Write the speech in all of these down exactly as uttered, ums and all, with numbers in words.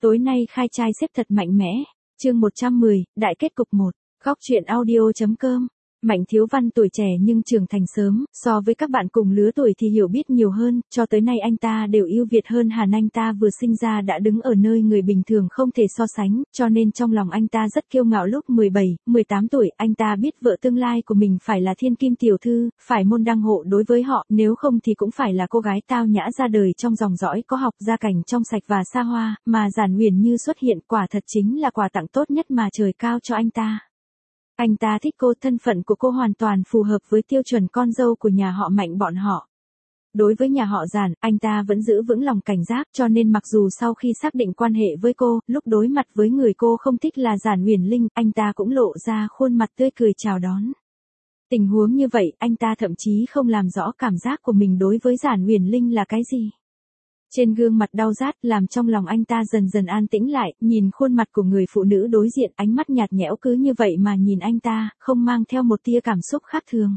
Tối nay khai trai xếp thật mạnh mẽ. Chương một trăm mười, đại kết cục một. Góc truyện audio.com. Mạnh Thiếu Văn tuổi trẻ nhưng trưởng thành sớm, so với các bạn cùng lứa tuổi thì hiểu biết nhiều hơn, cho tới nay anh ta đều ưu việt hơn hẳn. Anh ta vừa sinh ra đã đứng ở nơi người bình thường không thể so sánh, cho nên trong lòng anh ta rất kiêu ngạo. Lúc mười bảy, mười tám tuổi, anh ta biết vợ tương lai của mình phải là thiên kim tiểu thư, phải môn đăng hộ đối với họ, nếu không thì cũng phải là cô gái tao nhã ra đời trong dòng dõi có học, gia cảnh trong sạch và xa hoa, mà Giản Uyển Như xuất hiện quả thật chính là quà tặng tốt nhất mà trời cao cho anh ta. Anh ta thích cô, thân phận của cô hoàn toàn phù hợp với tiêu chuẩn con dâu của nhà họ Mạnh bọn họ. Đối với nhà họ Giản, anh ta vẫn giữ vững lòng cảnh giác, cho nên mặc dù sau khi xác định quan hệ với cô, lúc đối mặt với người cô không thích là Giản Uyển Linh, anh ta cũng lộ ra khuôn mặt tươi cười chào đón. Tình huống như vậy, anh ta thậm chí không làm rõ cảm giác của mình đối với Giản Uyển Linh là cái gì. Trên gương mặt đau rát làm trong lòng anh ta dần dần an tĩnh lại, nhìn khuôn mặt của người phụ nữ đối diện, ánh mắt nhạt nhẽo cứ như vậy mà nhìn anh ta, không mang theo một tia cảm xúc khác thường.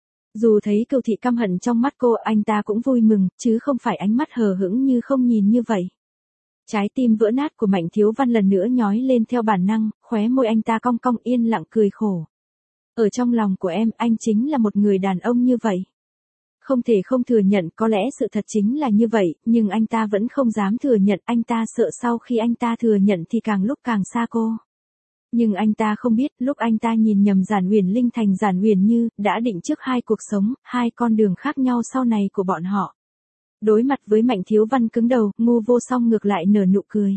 Dù thấy cừu thị căm hận trong mắt cô, anh ta cũng vui mừng, chứ không phải ánh mắt hờ hững như không nhìn như vậy. Trái tim vỡ nát của Mạnh Thiếu Văn lần nữa nhói lên theo bản năng, khóe môi anh ta cong cong yên lặng cười khổ. Ở trong lòng của em, anh chính là một người đàn ông như vậy. Không thể không thừa nhận, có lẽ sự thật chính là như vậy, nhưng anh ta vẫn không dám thừa nhận, anh ta sợ sau khi anh ta thừa nhận thì càng lúc càng xa cô. Nhưng anh ta không biết, lúc anh ta nhìn nhầm Giản Uyển Linh thành Giản Uyển Như, đã định trước hai cuộc sống, hai con đường khác nhau sau này của bọn họ. Đối mặt với Mạnh Thiếu Văn cứng đầu, Ngu Vô Song ngược lại nở nụ cười.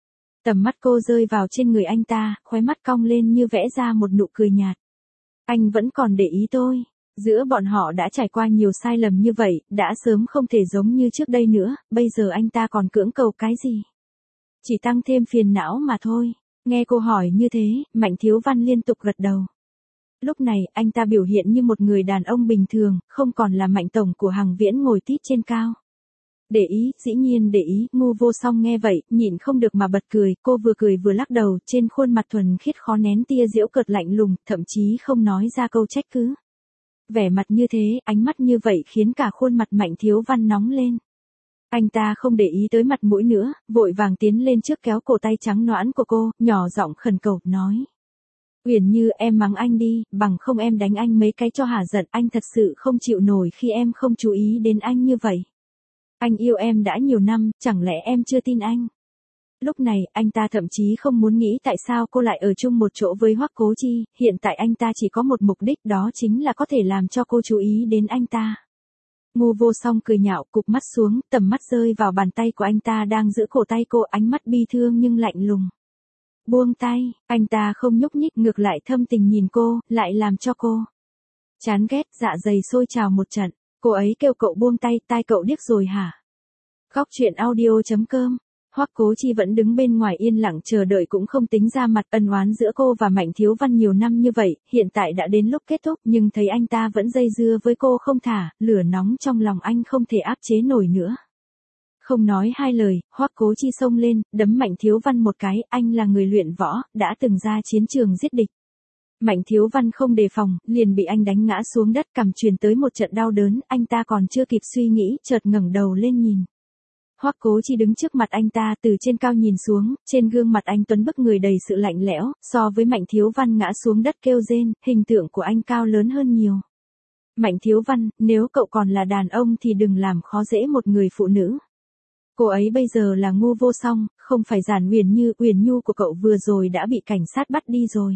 Tầm mắt cô rơi vào trên người anh ta, khóe mắt cong lên như vẽ ra một nụ cười nhạt. Anh vẫn còn để ý tôi. Giữa bọn họ đã trải qua nhiều sai lầm như vậy, đã sớm không thể giống như trước đây nữa, bây giờ anh ta còn cưỡng cầu cái gì? Chỉ tăng thêm phiền não mà thôi. Nghe cô hỏi như thế, Mạnh Thiếu Văn liên tục gật đầu. Lúc này, anh ta biểu hiện như một người đàn ông bình thường, không còn là Mạnh tổng của Hằng Viễn ngồi tít trên cao. Để ý, dĩ nhiên để ý. Ngu Vô Song nghe vậy, nhịn không được mà bật cười, cô vừa cười vừa lắc đầu, trên khuôn mặt thuần khiết khó nén tia giễu cợt lạnh lùng, thậm chí không nói ra câu trách cứ. Vẻ mặt như thế, ánh mắt như vậy khiến cả khuôn mặt Mạnh Thiếu Văn nóng lên. Anh ta không để ý tới mặt mũi nữa, vội vàng tiến lên trước kéo cổ tay trắng nõn của cô, nhỏ giọng khẩn cầu, nói. Uyển Như, em mắng anh đi, bằng không em đánh anh mấy cái cho hả giận, anh thật sự không chịu nổi khi em không chú ý đến anh như vậy. Anh yêu em đã nhiều năm, chẳng lẽ em chưa tin anh? Lúc này, anh ta thậm chí không muốn nghĩ tại sao cô lại ở chung một chỗ với Hoắc Cố Chi, hiện tại anh ta chỉ có một mục đích, đó chính là có thể làm cho cô chú ý đến anh ta. Ngu Vô Song cười nhạo, cụp mắt xuống, tầm mắt rơi vào bàn tay của anh ta đang giữ cổ tay cô, ánh mắt bi thương nhưng lạnh lùng. Buông tay, anh ta không nhúc nhích, ngược lại thâm tình nhìn cô, lại làm cho cô chán ghét, dạ dày sôi trào một trận. Cô ấy kêu cậu buông tay, tai cậu điếc rồi hả? Góc truyện audio.com. Hoắc Cố Chi vẫn đứng bên ngoài yên lặng chờ đợi, cũng không tính ra mặt. Ân oán giữa cô và Mạnh Thiếu Văn nhiều năm như vậy, hiện tại đã đến lúc kết thúc, nhưng thấy anh ta vẫn dây dưa với cô không thả, lửa nóng trong lòng anh không thể áp chế nổi nữa. Không nói hai lời, Hoắc Cố Chi xông lên, đấm Mạnh Thiếu Văn một cái, anh là người luyện võ, đã từng ra chiến trường giết địch. Mạnh Thiếu Văn không đề phòng, liền bị anh đánh ngã xuống đất, cằm truyền tới một trận đau đớn, anh ta còn chưa kịp suy nghĩ, chợt ngẩng đầu lên nhìn. Hoắc Cố Chi đứng trước mặt anh ta, từ trên cao nhìn xuống, trên gương mặt anh tuấn bức người đầy sự lạnh lẽo, so với Mạnh Thiếu Văn ngã xuống đất kêu rên, hình tượng của anh cao lớn hơn nhiều. Mạnh Thiếu Văn, nếu cậu còn là đàn ông thì đừng làm khó dễ một người phụ nữ. Cô ấy bây giờ là Ngu Vô Song, không phải Giản Uyển Như, Uyển Nhu của cậu vừa rồi đã bị cảnh sát bắt đi rồi.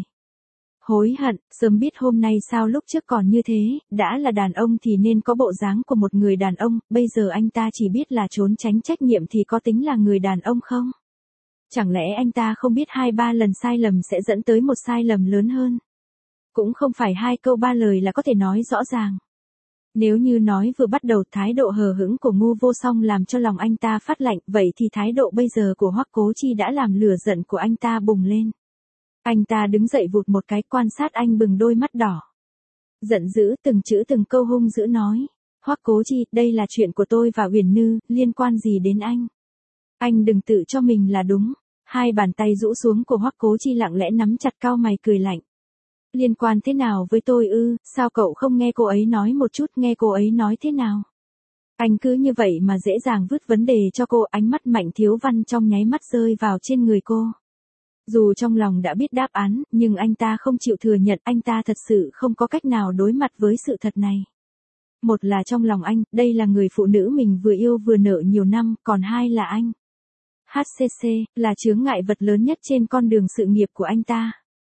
Hối hận, sớm biết hôm nay sao lúc trước còn như thế, đã là đàn ông thì nên có bộ dáng của một người đàn ông, bây giờ anh ta chỉ biết là trốn tránh trách nhiệm thì có tính là người đàn ông không? Chẳng lẽ anh ta không biết hai ba lần sai lầm sẽ dẫn tới một sai lầm lớn hơn? Cũng không phải hai câu ba lời là có thể nói rõ ràng. Nếu như nói vừa bắt đầu thái độ hờ hững của Ngu Vô Song làm cho lòng anh ta phát lạnh, vậy thì thái độ bây giờ của Hoắc Cố Chi đã làm lửa giận của anh ta bùng lên. Anh ta đứng dậy vụt một cái, quan sát anh bừng đôi mắt đỏ. Giận dữ, từng chữ từng câu hung dữ nói. Hoắc Cố Chi, đây là chuyện của tôi và Uyển Như, liên quan gì đến anh? Anh đừng tự cho mình là đúng. Hai bàn tay rũ xuống của Hoắc Cố Chi lặng lẽ nắm chặt, cau mày cười lạnh. Liên quan thế nào với tôi ư, sao cậu không nghe cô ấy nói một chút, nghe cô ấy nói thế nào? Anh cứ như vậy mà dễ dàng vứt vấn đề cho cô, ánh mắt Mạnh Thiếu Văn trong nháy mắt rơi vào trên người cô. Dù trong lòng đã biết đáp án, nhưng anh ta không chịu thừa nhận, anh ta thật sự không có cách nào đối mặt với sự thật này. Một là trong lòng anh, đây là người phụ nữ mình vừa yêu vừa nợ nhiều năm, còn hai là anh. hát xê xê, là chướng ngại vật lớn nhất trên con đường sự nghiệp của anh ta.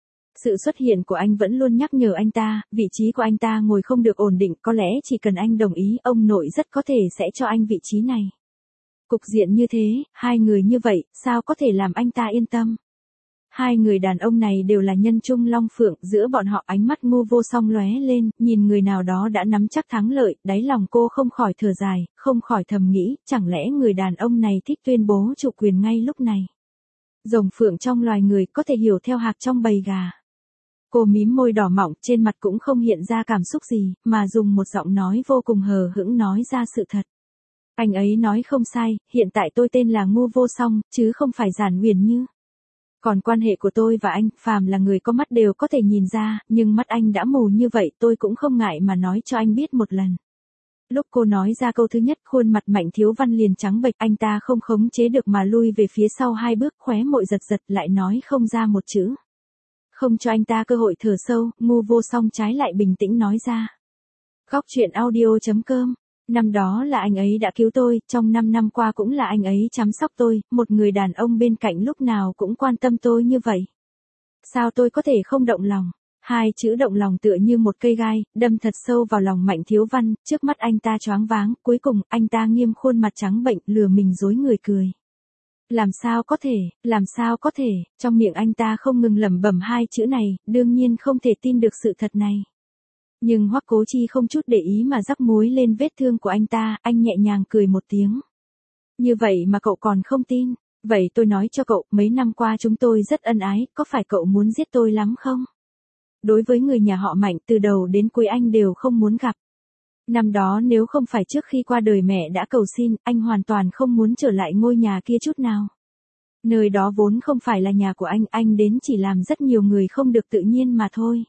Sự xuất hiện của anh vẫn luôn nhắc nhở anh ta, vị trí của anh ta ngồi không được ổn định, có lẽ chỉ cần anh đồng ý, ông nội rất có thể sẽ cho anh vị trí này. Cục diện như thế, hai người như vậy, sao có thể làm anh ta yên tâm? Hai người đàn ông này đều là nhân trung long phượng, giữa bọn họ ánh mắt ngu vô song lóe lên, nhìn người nào đó đã nắm chắc thắng lợi, đáy lòng cô không khỏi thở dài, không khỏi thầm nghĩ, chẳng lẽ người đàn ông này thích tuyên bố chủ quyền ngay lúc này? Rồng phượng trong loài người có thể hiểu theo hạc trong bầy gà. Cô mím môi đỏ mọng, trên mặt cũng không hiện ra cảm xúc gì, mà dùng một giọng nói vô cùng hờ hững nói ra sự thật. Anh ấy nói không sai, hiện tại tôi tên là Ngu Vô Song, chứ không phải Giản Uyển Như. Còn quan hệ của tôi và anh, phàm là người có mắt đều có thể nhìn ra, nhưng mắt anh đã mù như vậy, tôi cũng không ngại mà nói cho anh biết một lần. Lúc cô nói ra câu thứ nhất, khuôn mặt Mạnh Thiếu Văn liền trắng bệch, anh ta không khống chế được mà lui về phía sau hai bước, khóe môi giật giật, lại nói không ra một chữ. Không cho anh ta cơ hội thở sâu, Ngu Vô Song trái lại bình tĩnh nói ra. Góc truyện audio chấm com. Năm đó là anh ấy đã cứu tôi, trong năm năm qua cũng là anh ấy chăm sóc tôi, một người đàn ông bên cạnh lúc nào cũng quan tâm tôi như vậy. Sao tôi có thể không động lòng? Hai chữ động lòng tựa như một cây gai, đâm thật sâu vào lòng Mạnh Thiếu Văn, trước mắt anh ta choáng váng, cuối cùng anh ta nghiêm khuôn mặt trắng bệnh, lừa mình dối người cười. Làm sao có thể, làm sao có thể, trong miệng anh ta không ngừng lẩm bẩm hai chữ này, đương nhiên không thể tin được sự thật này. Nhưng Hoắc Cố Chi không chút để ý mà rắc muối lên vết thương của anh ta, anh nhẹ nhàng cười một tiếng. Như vậy mà cậu còn không tin, vậy tôi nói cho cậu, mấy năm qua chúng tôi rất ân ái, có phải cậu muốn giết tôi lắm không? Đối với người nhà họ Mạnh, từ đầu đến cuối anh đều không muốn gặp. Năm đó nếu không phải trước khi qua đời mẹ đã cầu xin, anh hoàn toàn không muốn trở lại ngôi nhà kia chút nào. Nơi đó vốn không phải là nhà của anh, anh đến chỉ làm rất nhiều người không được tự nhiên mà thôi.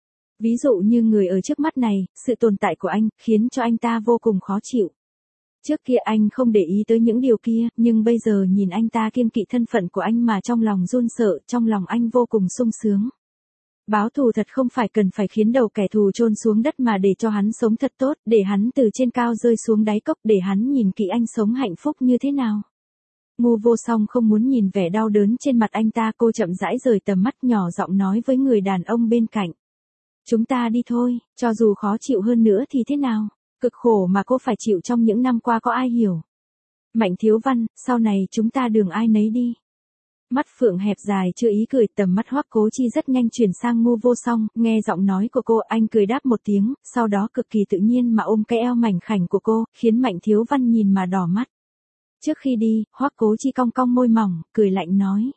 Ví dụ như người ở trước mắt này, sự tồn tại của anh, khiến cho anh ta vô cùng khó chịu. Trước kia anh không để ý tới những điều kia, nhưng bây giờ nhìn anh ta kiêng kỵ thân phận của anh mà trong lòng run sợ, trong lòng anh vô cùng sung sướng. Báo thù thật không phải cần phải khiến đầu kẻ thù chôn xuống đất mà để cho hắn sống thật tốt, để hắn từ trên cao rơi xuống đáy cốc, để hắn nhìn kỹ anh sống hạnh phúc như thế nào. Ngu Vô Song không muốn nhìn vẻ đau đớn trên mặt anh ta, cô chậm rãi rời tầm mắt, nhỏ giọng nói với người đàn ông bên cạnh. Chúng ta đi thôi, cho dù khó chịu hơn nữa thì thế nào, cực khổ mà cô phải chịu trong những năm qua có ai hiểu. Mạnh Thiếu Văn, sau này chúng ta đường ai nấy đi. Mắt phượng hẹp dài chưa ý cười, tầm mắt Hoắc Cố Chi rất nhanh chuyển sang Ngu Vô Song, nghe giọng nói của cô, anh cười đáp một tiếng, sau đó cực kỳ tự nhiên mà ôm cái eo mảnh khảnh của cô, khiến Mạnh Thiếu Văn nhìn mà đỏ mắt. Trước khi đi, Hoắc Cố Chi cong cong môi mỏng, cười lạnh nói.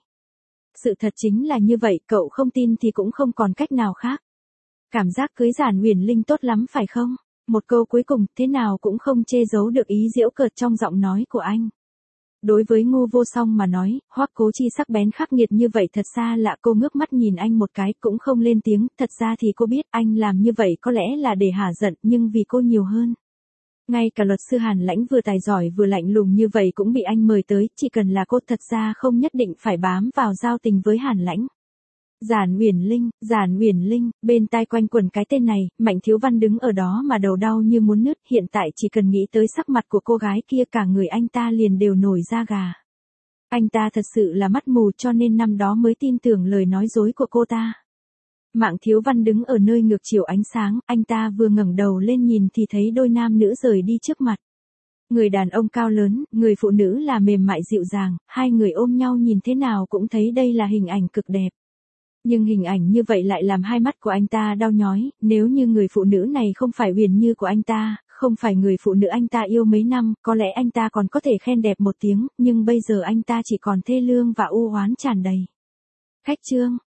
Sự thật chính là như vậy, cậu không tin thì cũng không còn cách nào khác. Cảm giác cưới Giản Uyển Linh tốt lắm phải không? Một câu cuối cùng, thế nào cũng không che giấu được ý giễu cợt trong giọng nói của anh. Đối với Ngu Vô Song mà nói, Hoắc Cố Chi sắc bén khắc nghiệt như vậy thật xa lạ, cô ngước mắt nhìn anh một cái, cũng không lên tiếng, thật ra thì cô biết anh làm như vậy có lẽ là để hả giận, nhưng vì cô nhiều hơn. Ngay cả luật sư Hàn Lãnh vừa tài giỏi vừa lạnh lùng như vậy cũng bị anh mời tới, chỉ cần là cô thật ra không nhất định phải bám vào giao tình với Hàn Lãnh. Giản Uyển Linh, Giản Uyển Linh, bên tai quanh quẩn cái tên này, Mạnh Thiếu Văn đứng ở đó mà đầu đau như muốn nứt, hiện tại chỉ cần nghĩ tới sắc mặt của cô gái kia cả người anh ta liền đều nổi da gà. Anh ta thật sự là mắt mù cho nên năm đó mới tin tưởng lời nói dối của cô ta. Mạng Thiếu Văn đứng ở nơi ngược chiều ánh sáng, anh ta vừa ngẩng đầu lên nhìn thì thấy đôi nam nữ rời đi trước mặt. Người đàn ông cao lớn, người phụ nữ là mềm mại dịu dàng, hai người ôm nhau nhìn thế nào cũng thấy đây là hình ảnh cực đẹp. Nhưng hình ảnh như vậy lại làm hai mắt của anh ta đau nhói, nếu như người phụ nữ này không phải Uyển Như của anh ta, không phải người phụ nữ anh ta yêu mấy năm, có lẽ anh ta còn có thể khen đẹp một tiếng, nhưng bây giờ anh ta chỉ còn thê lương và u oán tràn đầy. Khách chương